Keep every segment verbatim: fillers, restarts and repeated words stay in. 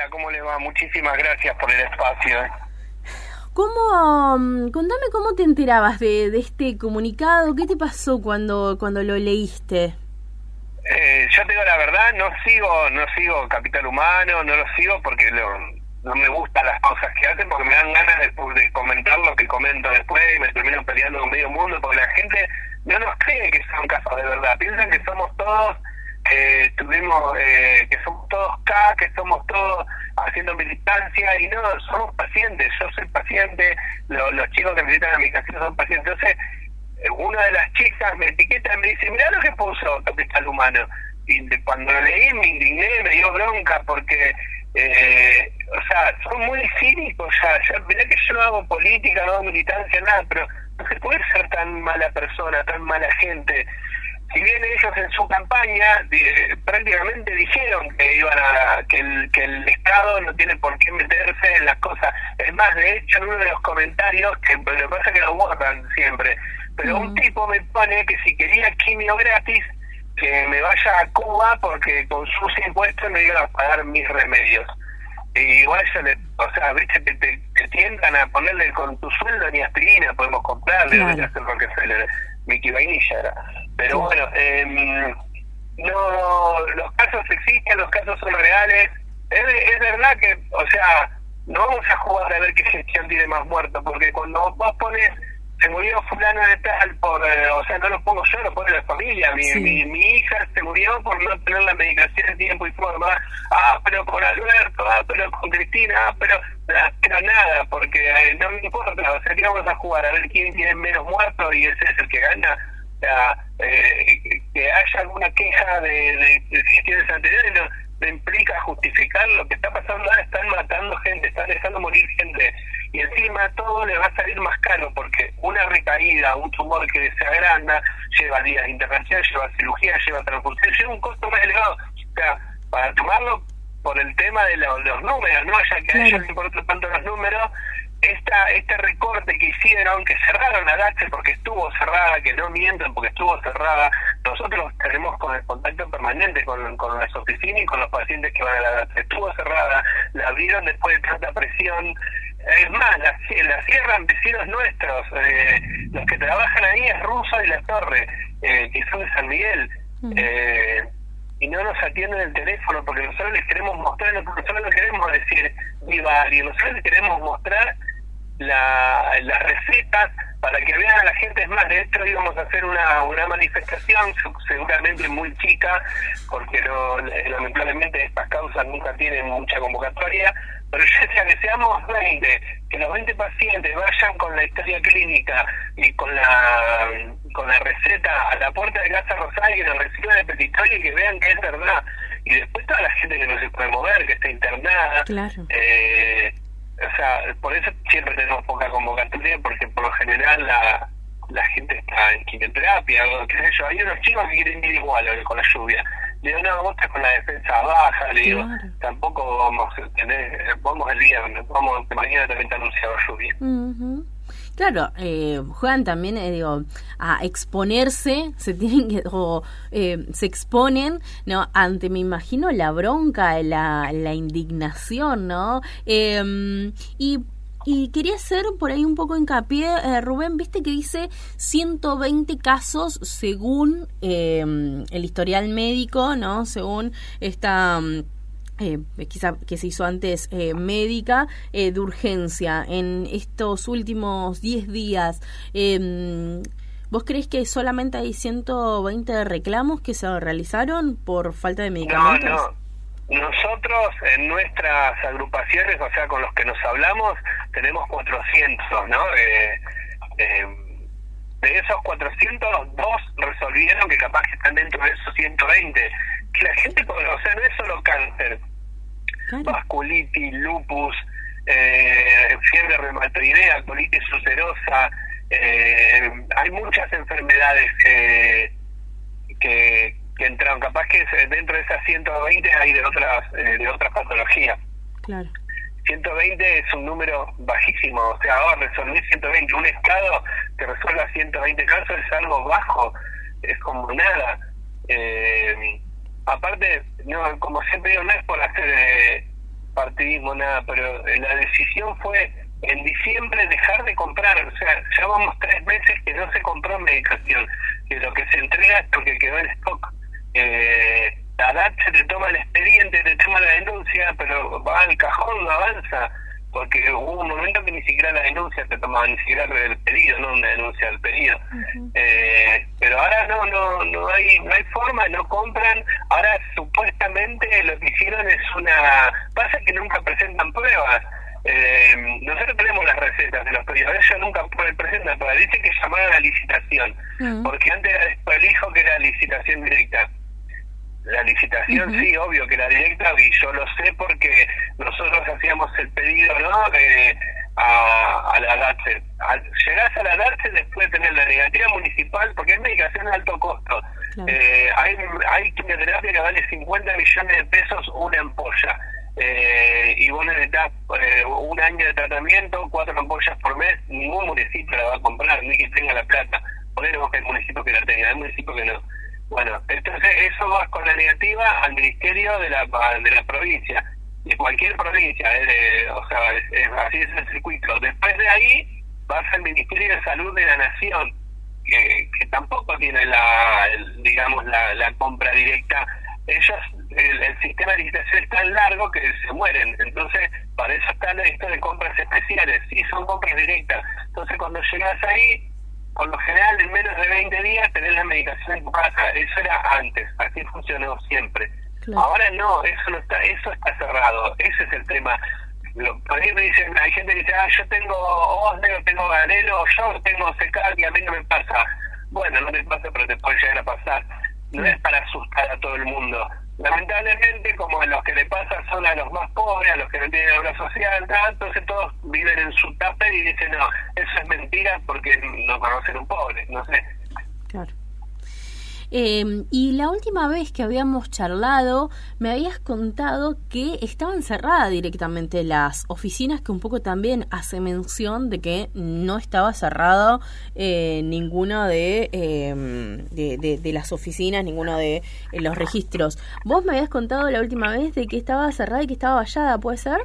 Hola, ¿cómo le va? Muchísimas gracias por el espacio. ¿Cómo, contame cómo te enterabas de, de este comunicado? ¿Qué te pasó cuando cuando lo leíste? Eh, yo te digo la verdad, no sigo no sigo Capital Humano, no lo sigo porque lo, no me gustan las cosas que hacen, porque me dan ganas de, de comentar lo que comento después y me termino peleando con medio mundo, porque la gente no nos cree que son casos de verdad, piensan que somos todos, eh, tuvimos, eh, que somos todos K, que somos todos haciendo militancia, y no, somos pacientes, yo soy paciente, lo, los chicos que visitan a mi casilla son pacientes. Entonces, una de las chicas me etiqueta y me dice, mirá lo que puso Capital Humano, y de, cuando lo leí me indigné, me dio bronca, porque eh, o sea, son muy cínicos ya, ya, mirá que yo no hago política, no hago militancia, nada, pero no se puede ser tan mala persona, tan mala gente. Si bien ellos en su campaña eh, prácticamente dijeron que iban a que el, que el Estado no tiene por qué meterse en las cosas, es más, de hecho en uno de los comentarios, que lo que pasa es que lo borran siempre, pero mm. un tipo me pone que si quería quimio gratis, que me vaya a Cuba porque con sus impuestos no iban a pagar mis remedios. Y igual yo le, o sea, viste, te, te, te tientan a ponerle con tu sueldo ni aspirina podemos comprarle, claro. No hacer Rockefeller, Mickey Vainilla era. Pero sí. Bueno, eh, no, los casos existen, los casos son reales. Es, es verdad que, o sea, no vamos a jugar a ver qué gestión tiene más muertos, porque cuando vos pones, se murió fulano de tal, por, eh, o sea, no lo pongo yo, lo pone la familia. Mi, sí. mi, mi hija se murió por no tener la medicación en tiempo y forma. Ah, pero con Alberto, ah, pero con Cristina, ah, pero, ah, pero nada, porque eh, no me importa. O sea, que vamos a jugar a ver quién tiene menos muertos y ese es el que gana. O sea, eh, que haya alguna queja de, de, de gestiones anteriores no, no implica justificar lo que está pasando ahora. Están matando gente, están dejando morir gente, y encima todo le va a salir más caro, porque una recaída, un tumor que se agranda, lleva días de intervención, lleva cirugía, lleva transfusión, lleva un costo más elevado. O sea, para tomarlo por el tema de lo, los números, no haya que a ellos les importa tanto los números, esta este recorte que hicieron, que cerraron la D A T S E porque estuvo cerrada, que no mientan porque estuvo cerrada. Nosotros tenemos con el contacto permanente con, con las oficinas y con los pacientes que van a la D A T S E. Estuvo cerrada, la abrieron después de tanta presión. Es más, la, la cierran vecinos nuestros, eh, los que trabajan ahí es Russo y La Torre, eh, que son de San Miguel. Uh-huh. eh, y no nos atienden el teléfono porque nosotros les queremos mostrar, nosotros no queremos decir viva alguien, nosotros les queremos mostrar la, las recetas para que vean a la gente. Es más, de hecho íbamos a hacer una, una manifestación seguramente muy chica, porque no, lamentablemente estas causas nunca tienen mucha convocatoria, pero yo decía que seamos veinte, que los veinte pacientes vayan con la historia clínica y con la con la receta a la puerta de Casa Rosal, que nos reciban el petitorio y que vean que es verdad. Y después toda la gente que no se puede mover, que está internada. Claro. Eh, o sea, por eso siempre tenemos poca convocatoria, porque por lo general la la gente está en quimioterapia, o qué sé yo. Hay unos chicos que quieren ir igual con la lluvia. Le digo, no, vos estás con la defensa baja, le digo, claro. Tampoco vamos a tener, vamos el viernes, vamos, mañana también está anunciado lluvia. Uh-huh. Claro, eh, juegan también, eh, digo, a exponerse, se tienen que, o eh, se exponen, ¿no? Ante, me imagino, la bronca, la, la indignación, ¿no? Eh, y Y quería hacer por ahí un poco hincapié, eh, Rubén, viste que dice ciento veinte casos según eh, el historial médico, ¿no? Según esta eh, quizá que se hizo antes eh, médica, eh, de urgencia en estos últimos diez días. Eh, ¿Vos creés que solamente hay ciento veinte reclamos que se realizaron por falta de medicamentos? No, no. Nosotros en nuestras agrupaciones, o sea, con los que nos hablamos, tenemos cuatrocientos, ¿no? Eh, eh, de esos cuatrocientos, dos resolvieron que capaz que están dentro de esos ciento veinte. Que la gente, o sea, no es solo cáncer, claro. Vasculitis, lupus, eh, fiebre reumatoidea, colitis ulcerosa, eh, hay muchas enfermedades que... que que entraron, capaz que dentro de esas ciento veinte hay de otras eh, de otras patologías. Claro. ciento veinte es un número bajísimo, o sea, ahora resolver ciento veinte, un estado que resuelva ciento veinte casos es algo bajo, es como nada. Eh, aparte, no, como siempre digo, no es por hacer eh, part activismo, nada, pero la decisión fue en diciembre dejar de comprar, o sea, ya vamos tres meses que no se compró medicación, que lo que se entrega es porque quedó en stock. Eh, la D A T se te toma el expediente, te toma la denuncia, pero va al cajón, no avanza, porque hubo un momento que ni siquiera la denuncia se tomaba, ni siquiera el pedido, no una denuncia del pedido. Uh-huh. eh, pero ahora no no no hay no hay forma, no compran. Ahora supuestamente lo que hicieron es una... Pasa que nunca presentan pruebas. Eh, nosotros tenemos las recetas de los pedidos, ellos nunca presentan pruebas, dicen que llamaban a licitación, uh-huh. porque antes era después elijo que era licitación directa. La licitación, uh-huh. sí, obvio que era directa, y yo lo sé porque nosotros hacíamos el pedido, ¿no? Eh, a, a la D A T S E. Al, llegás a la D A T S E después de tener la negativa municipal, porque es medicación de alto costo. Claro. Eh, hay, hay quimioterapia que vale cincuenta millones de pesos una ampolla. Eh, y vos necesitas eh, un año de tratamiento, cuatro ampollas por mes, ningún municipio la va a comprar, ni que tenga la plata. Ponemos que el municipio que la tenga, el municipio que no. Bueno, entonces eso va con la negativa al ministerio de la de la provincia, de cualquier provincia, eh, de, o sea, es, es, así es el circuito. Después de ahí vas al Ministerio de Salud de la Nación, que, que tampoco tiene la, el, digamos, la, la compra directa. Ellos, el, el sistema de licitación es tan largo que se mueren, entonces para eso está esto de compras especiales, sí son compras directas. Entonces cuando llegas ahí, por lo general en menos de veinte días tenés la medicación en tu casa. Eso era antes, así funcionó siempre. Claro. Ahora no, eso no está, eso está cerrado, ese es el tema. Lo, por ahí me dicen, hay gente que dice, ah, yo tengo Osneo, tengo Galelo, yo tengo Secar y a mí no me pasa. Bueno, no te pasa, pero te puede llegar a pasar. No es para asustar a todo el mundo. Lamentablemente, como a los que le pasa son a los más pobres, a los que no tienen obra social, ¿no? Entonces todos viven en su tupper y dicen, no, eso es mentira porque no conocen un pobre, no sé. Claro. Eh, y la última vez que habíamos charlado, me habías contado que estaban cerradas directamente las oficinas, que un poco también hace mención de que no estaba cerrado eh, ninguna de, eh, de, de, de las oficinas, ninguno de eh, los registros. Vos me habías contado la última vez de que estaba cerrada y que estaba vallada, ¿puede ser?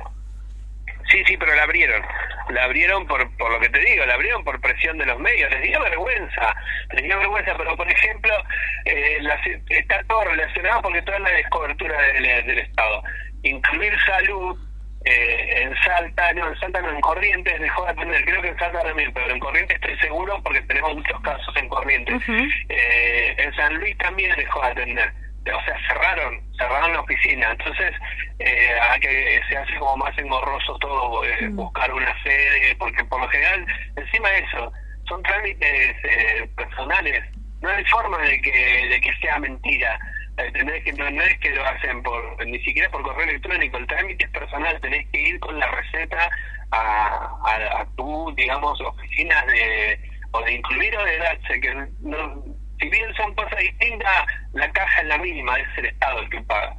Sí, sí, pero la abrieron. La abrieron por por lo que te digo, la abrieron por presión de los medios. Les dio vergüenza, les dio vergüenza, pero por ejemplo, eh, la, está todo relacionado porque toda la descobertura del, del Estado. Incluir salud eh, en Salta, no, en Salta no, en Corrientes dejó de atender, creo que en Salta también, pero en Corrientes estoy seguro porque tenemos muchos casos en Corrientes. Uh-huh. Eh, en San Luis también dejó de atender. O sea, cerraron, cerraron la oficina, entonces eh, a que se hace como más engorroso todo, eh, mm. buscar una sede, porque por lo general, encima de eso, son trámites eh, personales, no hay forma de que de que sea mentira, eh, tenés que, no, no es que lo hacen por ni siquiera por correo electrónico, el trámite es personal, tenés que ir con la receta a, a, a tu, digamos, oficinas de, o de incluir o de darse, que no... Si bien son cosas distintas, la caja es la misma, es el Estado el que paga.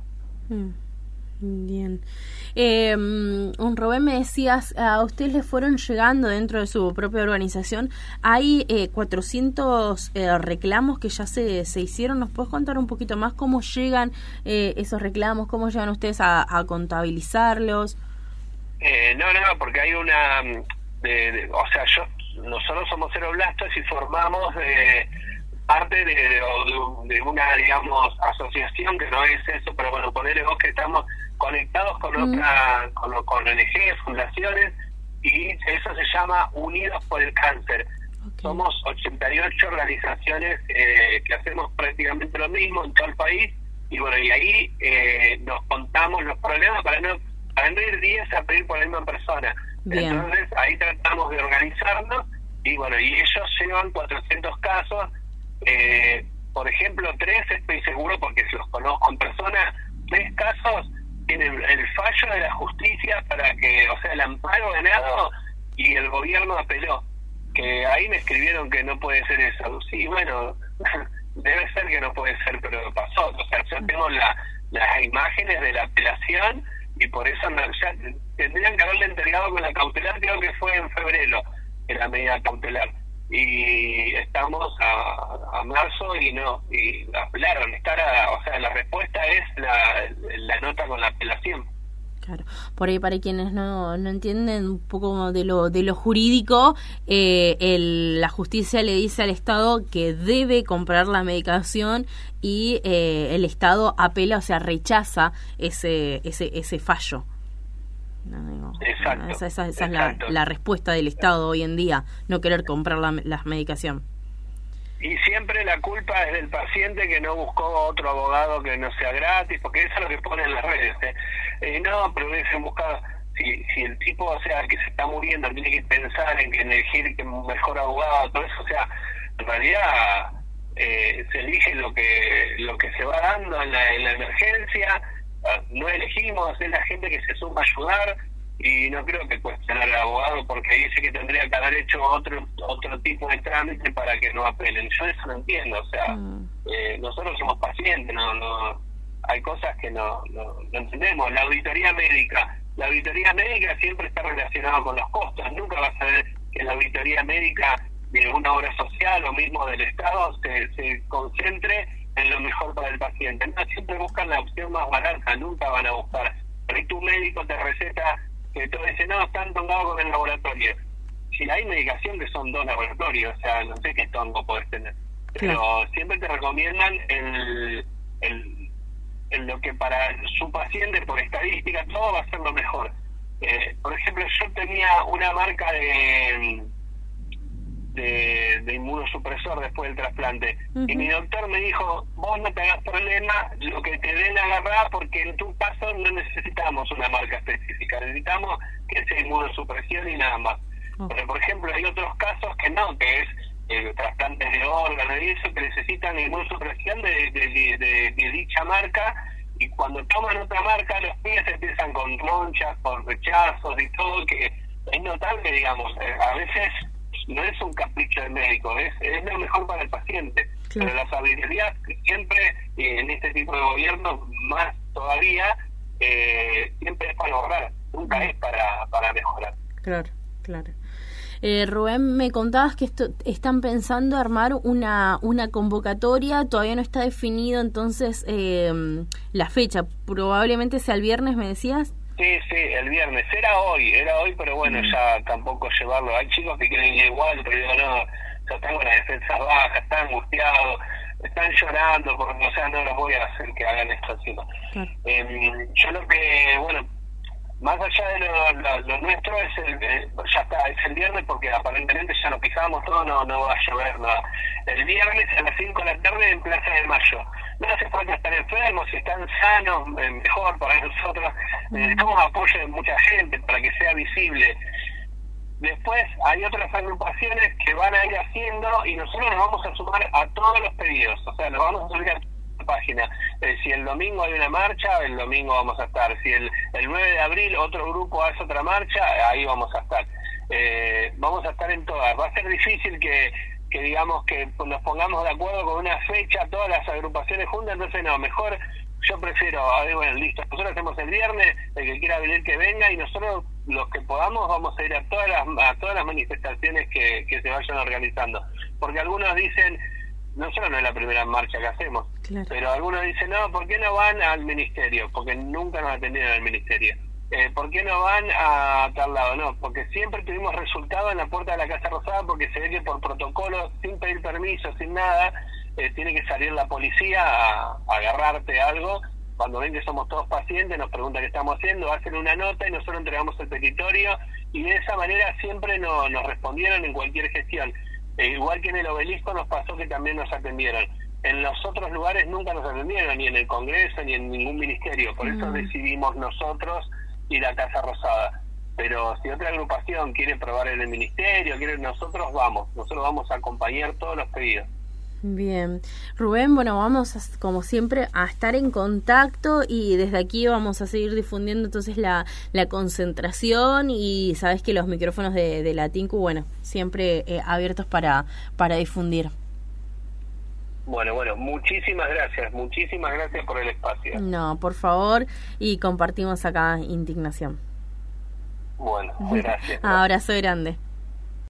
Bien. Eh, un Rubén, me decías, a ustedes les fueron llegando dentro de su propia organización, hay eh, cuatrocientos eh, reclamos que ya se, se hicieron. ¿Nos puedes contar un poquito más cómo llegan eh, esos reclamos, cómo llegan ustedes a, a contabilizarlos? Eh, no, no, porque hay una... De, de, o sea, yo nosotros somos Ceroblastos y formamos... de parte de, de, de una, digamos, asociación que no es eso, pero bueno, ponerle vos que estamos conectados con mm. otra, con, con O N G, fundaciones, y eso se llama Unidos por el Cáncer. Okay. Somos ochenta y ocho organizaciones eh, que hacemos prácticamente lo mismo en todo el país, y bueno, y ahí eh, nos contamos los problemas para no, para no ir diez a pedir por la misma persona. Bien. Entonces ahí tratamos de organizarnos, y bueno, y ellos llevan cuatrocientos casos. Eh, por ejemplo, tres estoy seguro porque si los conozco en persona, tres casos tienen el fallo de la justicia para que, o sea, el amparo ganado y el gobierno apeló, que ahí me escribieron que no puede ser eso. Sí, bueno, debe ser que no puede ser, pero pasó. O sea, yo tengo la, las imágenes de la apelación y por eso no, ya tendrían que haberle entregado con la cautelar, creo que fue en febrero, en la medida cautelar. Y estamos a, a marzo y no, y apelaron, estar a, o sea, la respuesta es la, la nota con la apelación. Claro, por ahí para quienes no, no entienden un poco de lo de lo jurídico, eh, el, la justicia le dice al Estado que debe comprar la medicación y eh, el Estado apela, o sea, rechaza ese ese ese fallo. No, digo, exacto, esa, esa, esa exacto. es la, la respuesta del Estado hoy en día, no querer comprar la, la medicación. Y siempre la culpa es del paciente que no buscó otro abogado que no sea gratis, porque eso es lo que ponen en las redes. ¿eh? Eh, no, pero hubiesen buscado, si, si el tipo, o sea, que se está muriendo, tiene que pensar en que elegir que un mejor abogado, todo eso, o sea, en realidad eh, se elige lo que lo que se va dando en la, en la emergencia, no elegimos, es la gente que se suma a ayudar, y no creo que cuestionar al abogado porque dice que tendría que haber hecho otro otro tipo de trámite para que no apelen. Yo eso no entiendo, o sea, mm. eh, nosotros somos pacientes, no no hay cosas que no, no no entendemos. La auditoría médica, la auditoría médica siempre está relacionada con los costos, nunca vas a ver que la auditoría médica de una obra social o mismo del Estado se, se concentre en lo mejor para el paciente. No, siempre buscan la opción más barata, nunca van a buscar. Pero ahí tu médico te receta que todo dice, no, están tongados con el laboratorio. Si hay medicación que son dos laboratorios, o sea, no sé qué tongo podés tener. Pero claro, siempre te recomiendan el, el, el lo que para su paciente, por estadística, todo va a ser lo mejor. Eh, por ejemplo, yo tenía una marca de, de, de inmunosupresor después del trasplante, uh-huh. y mi doctor me dijo, vos no te hagas problema, lo que te den agarrá, porque en tu caso no necesitamos una marca específica, necesitamos que sea inmunosupresión y nada más. Uh-huh. Pero por ejemplo hay otros casos que no, que es eh, trasplantes de órganos y eso, que necesitan inmunosupresión de, de, de, de, de dicha marca, y cuando toman otra marca los pibes empiezan con ronchas, con rechazos y todo, que es notable, digamos, eh, a veces no es un capricho del médico, es, es lo mejor para el paciente. Claro. Pero las auditorías siempre, eh, en este tipo de gobierno, más todavía, eh, siempre es para ahorrar, nunca es para, para mejorar. Claro, claro. Eh, Rubén, me contabas que esto, están pensando armar una una convocatoria, todavía no está definido entonces eh, la fecha, probablemente sea el viernes, ¿me decías? Sí, sí, el viernes, era hoy, era hoy, pero bueno, mm. ya tampoco llevarlo, hay chicos que quieren ir igual, pero digo, no, yo tengo las defensas bajas, están angustiados, están llorando, porque, o sea, no los voy a hacer que hagan esto encima. Claro. Eh, yo lo que, bueno, más allá de lo, lo, lo nuestro, es el, eh, ya está, es el viernes, porque aparentemente ya nos fijamos todo, no, no va a llover nada. El viernes a las cinco de la tarde en Plaza de Mayo. No hace falta estar enfermos, si están sanos, eh, mejor para nosotros. Necesitamos apoyo de mucha gente para que sea visible. Después hay otras agrupaciones que van a ir haciendo y nosotros nos vamos a sumar a todos los pedidos, o sea, nos vamos a subir a la página. Eh, si el domingo hay una marcha, el domingo vamos a estar. Si el, el nueve de abril otro grupo hace otra marcha, ahí vamos a estar. Eh, vamos a estar en todas. Va a ser difícil que, que digamos que nos pongamos de acuerdo con una fecha, todas las agrupaciones juntas, entonces no, mejor yo prefiero, bueno, listo, nosotros hacemos el viernes, el que quiera venir que venga, y nosotros los que podamos vamos a ir a todas las a todas las manifestaciones que, que se vayan organizando, porque algunos dicen, nosotros no es la primera marcha que hacemos, claro, pero algunos dicen, no, ¿por qué no van al ministerio? Porque nunca nos atendieron al ministerio. Eh, ¿Por qué no van a tal lado? No, porque siempre tuvimos resultado en la puerta de la Casa Rosada, porque se ve que por protocolo, sin pedir permiso, sin nada, eh, tiene que salir la policía a, a agarrarte algo. Cuando ven que somos todos pacientes, nos preguntan qué estamos haciendo, hacen una nota y nosotros entregamos el petitorio, y de esa manera siempre no, nos respondieron en cualquier gestión. Eh, igual que en el Obelisco nos pasó que también nos atendieron. En los otros lugares nunca nos atendieron, ni en el Congreso, ni en ningún ministerio. Por eso mm. decidimos nosotros ir a Casa Rosada. Pero si otra agrupación quiere probar en el ministerio, quiere, nosotros vamos, nosotros vamos a acompañar todos los pedidos. Bien, Rubén, bueno, vamos a, como siempre a estar en contacto, y desde aquí vamos a seguir difundiendo entonces la, la concentración, y sabes que los micrófonos de, de la Tinku, bueno, siempre eh, abiertos para, para difundir. Bueno, bueno, muchísimas gracias, muchísimas gracias por el espacio. No, por favor, y compartimos acá indignación. Bueno, gracias. Abrazo grande.